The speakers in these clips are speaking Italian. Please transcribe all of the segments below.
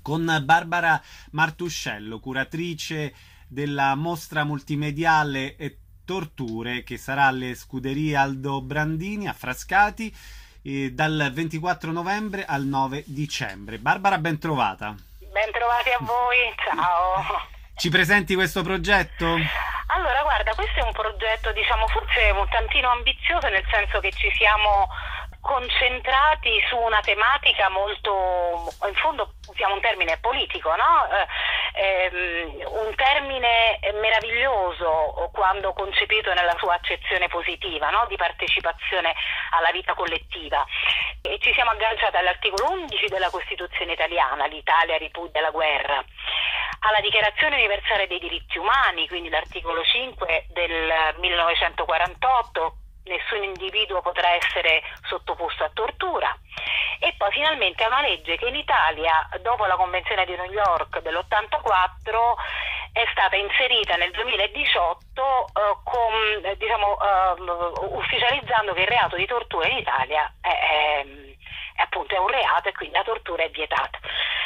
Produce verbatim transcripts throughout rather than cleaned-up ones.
con Barbara Martuscello, curatrice della mostra multimediale e Torture, che sarà alle Scuderie Aldo Brandini a Frascati eh, dal ventiquattro novembre al nove dicembre. Barbara, ben trovata. Ben trovati a voi, ciao. Ci presenti questo progetto? Allora, guarda, questo è un progetto, diciamo, forse un tantino ambizioso, nel senso che ci siamo concentrati su una tematica molto, in fondo usiamo un termine politico, no? Eh, ehm, un termine meraviglioso quando concepito nella sua accezione positiva, no? Di partecipazione alla vita collettiva. E ci siamo agganciati all'articolo undici della Costituzione italiana: l'Italia ripudia la guerra, alla Dichiarazione universale dei diritti umani, quindi l'articolo cinque del millenovecentoquarantotto, nessun individuo potrà essere sottoposto a tortura, e poi finalmente è una legge che in Italia, dopo la Convenzione di New York dell'ottantaquattro, è stata inserita nel duemiladiciotto eh, con, diciamo, eh, ufficializzando che il reato di tortura in Italia è, è, è appunto è un reato, e quindi la tortura è vietata.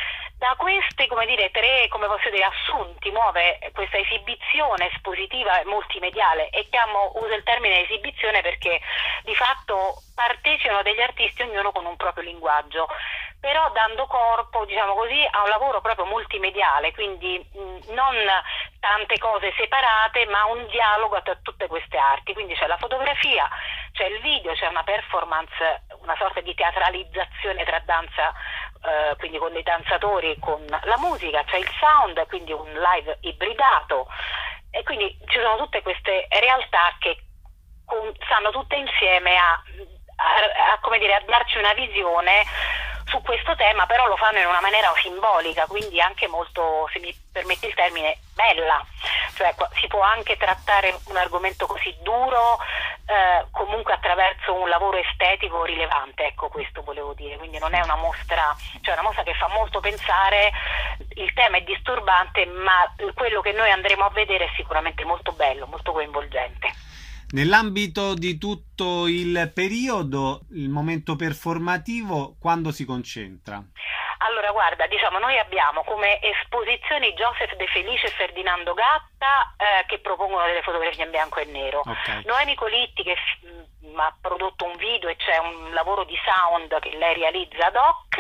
Da queste, come dire, tre, come posso dire, assunti muove questa esibizione espositiva multimediale, e chiamo, uso il termine esibizione perché di fatto partecipano degli artisti, ognuno con un proprio linguaggio, però dando corpo, diciamo così, a un lavoro proprio multimediale, quindi mh, non tante cose separate, ma un dialogo tra tutte queste arti. Quindi c'è la fotografia, c'è il video, c'è una performance, una sorta di teatralizzazione tra danza, eh, quindi con dei danzatori, con la musica, c'è il sound, quindi un live ibridato, e quindi ci sono tutte queste realtà che con, stanno tutte insieme a, a, a, come dire, a darci una visione su questo tema, però lo fanno in una maniera simbolica, quindi anche molto, se mi permetti il termine, bella. Cioè si può anche trattare un argomento così duro eh, comunque attraverso un lavoro estetico rilevante, ecco, questo volevo dire. Quindi non è una mostra, cioè una mostra che fa molto pensare, il tema è disturbante, ma quello che noi andremo a vedere è sicuramente molto bello, molto coinvolgente. Nell'ambito di tutto il periodo, il momento performativo quando si concentra? Allora, guarda, diciamo, noi abbiamo come esposizioni Joseph De Felice e Ferdinando Gatta eh, che propongono delle fotografie in bianco e nero. Okay. Noemi Colitti che mh, ha prodotto un video e c'è un lavoro di sound che lei realizza ad hoc,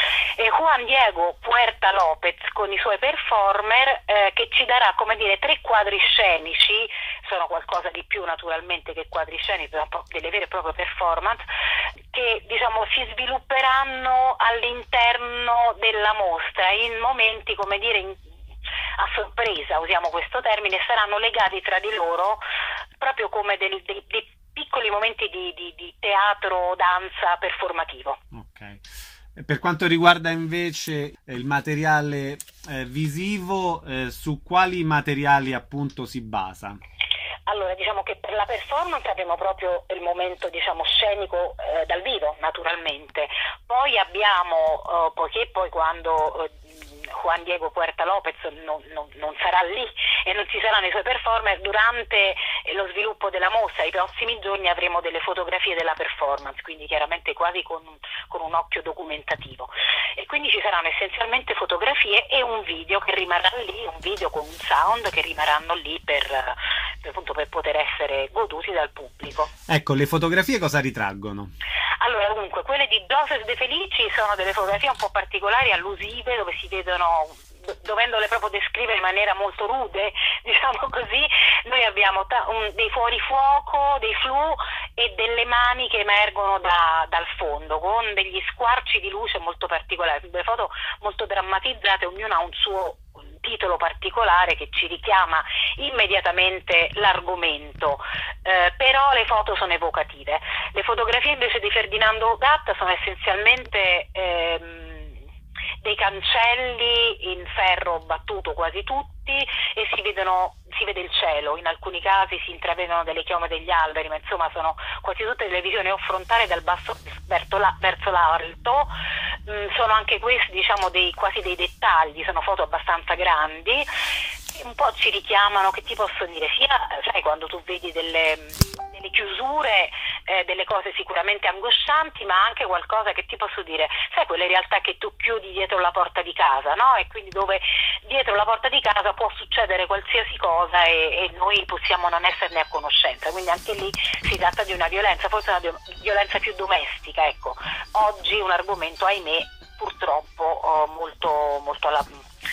e Juan Diego Puerta Lopez con i suoi performer eh, che ci darà, come dire, tre quadri scenici, sono qualcosa di più naturalmente che quadri scenici, delle vere e proprie performance, che diciamo si svilupperanno all'interno della mostra in momenti, come dire, in, a sorpresa, usiamo questo termine, saranno legati tra di loro proprio come dei, dei, dei piccoli momenti di, di, di teatro, danza performativo. Ok. Per quanto riguarda invece il materiale eh, visivo, eh, su quali materiali appunto si basa? Allora, diciamo che per la performance avremo proprio il momento, diciamo, scenico eh, dal vivo, naturalmente. Poi abbiamo, eh, poiché poi quando eh, Juan Diego Puerta Lopez non, non, non sarà lì e non ci saranno i suoi performer, durante lo sviluppo della mostra, i prossimi giorni avremo delle fotografie della performance, quindi chiaramente quasi con, con un occhio documentativo. E quindi ci saranno essenzialmente fotografie e un video che rimarrà lì, un video con un sound che rimarranno lì per, per, appunto, per poter essere goduti dal pubblico. Ecco, le fotografie cosa ritraggono? Allora, dunque, quelle di Joseph De Felici sono delle fotografie un po' particolari, allusive, dove si vedono, dovendole proprio descrivere in maniera molto rude, diciamo così, noi abbiamo ta- un, dei fuorifuoco, dei flu e delle mani che emergono da, dal fondo, con degli squarci di luce molto particolari, delle foto molto drammatizzate, ognuna ha un suo titolo particolare che ci richiama immediatamente l'argomento, eh, però le foto sono evocative. Le fotografie invece di Ferdinando Gatta sono essenzialmente ehm, dei cancelli in ferro battuto quasi tutti, e si vedono si vede il cielo, in alcuni casi si intravedono delle chiome degli alberi, ma insomma sono quasi tutte delle visioni o frontali dal basso verso, la, verso l'alto. Mm, sono anche questi, diciamo, dei quasi dei dettagli, sono foto abbastanza grandi, un po' ci richiamano, che ti posso dire, sia sai quando tu vedi delle, delle chiusure eh, delle cose sicuramente angoscianti, ma anche qualcosa che ti posso dire, sai, quelle realtà che tu chiudi dietro la porta di casa, no? E quindi dove dietro la porta di casa può succedere qualsiasi cosa e, e noi possiamo non esserne a conoscenza, quindi anche lì si tratta di una violenza, forse una violenza più domestica, ecco. Oggi un argomento, ahimè, purtroppo oh, molto, molto, alla,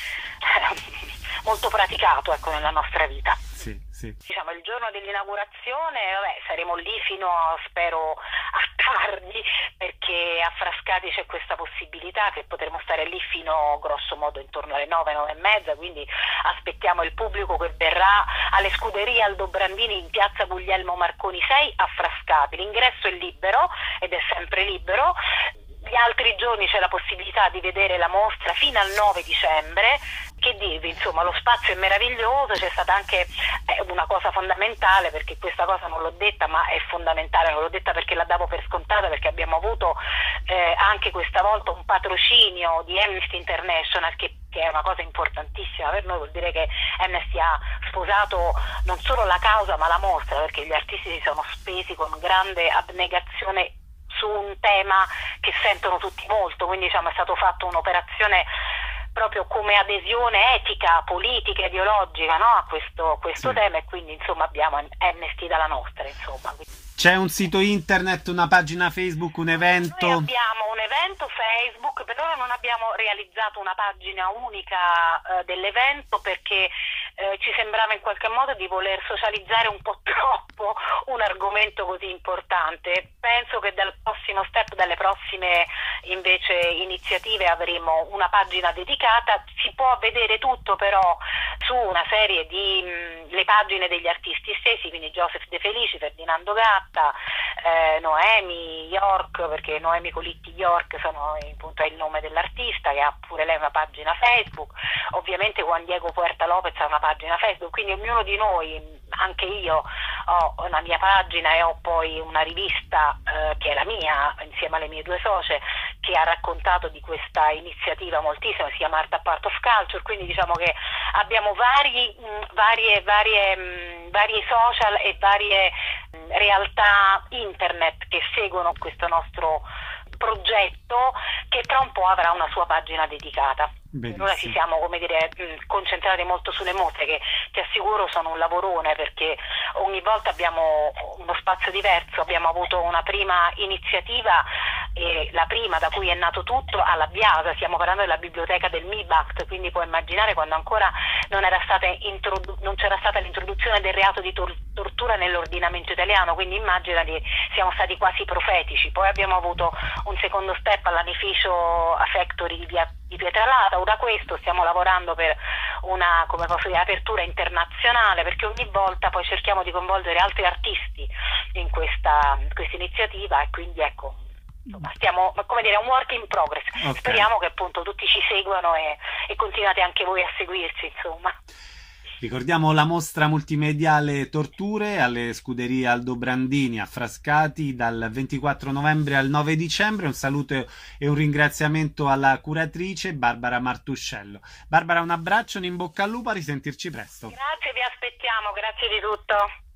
molto praticato, ecco, nella nostra vita. Sì, sì. Diciamo, il giorno dell'inaugurazione, vabbè, saremo lì fino a, spero, a tardi, perché a Frascati c'è questa possibilità che potremo stare lì fino grosso modo intorno alle nove, nove e mezza, quindi aspettiamo il pubblico che verrà alle scuderie Aldo Brandini in piazza Guglielmo Marconi sei a Frascati. L'ingresso è libero ed è sempre libero. Gli altri giorni c'è la possibilità di vedere la mostra fino al nove dicembre. Che dirvi, insomma, lo spazio è meraviglioso, c'è stata anche eh, una cosa fondamentale, perché questa cosa non l'ho detta, ma è fondamentale, non l'ho detta perché la davo per scontata, perché abbiamo avuto eh, anche questa volta un patrocinio di Amnesty International, che, che è una cosa importantissima per noi, vuol dire che Amnesty ha sposato non solo la causa ma la mostra, perché gli artisti si sono spesi con grande abnegazione su un tema che sentono tutti molto, quindi diciamo è stato fatto un'operazione proprio come adesione etica, politica, ideologica, no? a questo, questo sì. tema, e quindi insomma abbiamo Amnesty dalla nostra, insomma. C'è un sito internet, una pagina Facebook, un evento? Noi abbiamo un evento Facebook, per ora non abbiamo realizzato una pagina unica eh, dell'evento, perché eh, ci sembrava in qualche modo di voler socializzare un po' troppo un argomento così importante. Penso che dal prossimo step, dalle prossime invece iniziative, avremo una pagina dedicata. Si può vedere tutto però su una serie di mh, le pagine degli artisti stessi, quindi Joseph De Felici, Ferdinando Gatta, eh, Noemi York, perché Noemi Colitti York sono, appunto, è il nome dell'artista, che ha pure lei una pagina Facebook. Ovviamente Juan Diego Puerta Lopez ha una pagina Facebook, quindi ognuno di noi, anche io, ho una mia pagina e ho poi una rivista eh, che è la mia, insieme alle mie due socie, che ha raccontato di questa iniziativa moltissimo, si chiama Art Part of Culture, quindi diciamo che abbiamo vari, mh, varie, varie, mh, vari social e varie mh, realtà internet che seguono questo nostro progetto, che tra un po' avrà una sua pagina dedicata. Benissimo. Ora ci siamo, come dire, concentrati molto sulle mostre, che ti assicuro sono un lavorone, perché ogni volta abbiamo uno spazio diverso. Abbiamo avuto una prima iniziativa, eh, la prima da cui è nato tutto, alla Biasa, stiamo parlando della biblioteca del MIBACT, quindi puoi immaginare quando ancora non era stata introdu- non c'era stata l'introduzione del reato di tor- tortura nell'ordinamento italiano, quindi immaginati, siamo stati quasi profetici. Poi abbiamo avuto un secondo step all'anificio a Factory di via di Pietralata. Da questo stiamo lavorando per una, come posso dire, apertura internazionale, perché ogni volta poi cerchiamo di coinvolgere altri artisti in questa, in questa iniziativa, e quindi ecco, insomma, stiamo, come dire, un work in progress. Okay. Speriamo che appunto tutti ci seguano e, e continuate anche voi a seguirci, insomma. Ricordiamo la mostra multimediale Torture alle scuderie Aldo Brandini a Frascati dal ventiquattro novembre al nove dicembre. Un saluto e un ringraziamento alla curatrice Barbara Martuscello. Barbara, un abbraccio, un in bocca al lupo, a risentirci presto. Grazie, vi aspettiamo, grazie di tutto.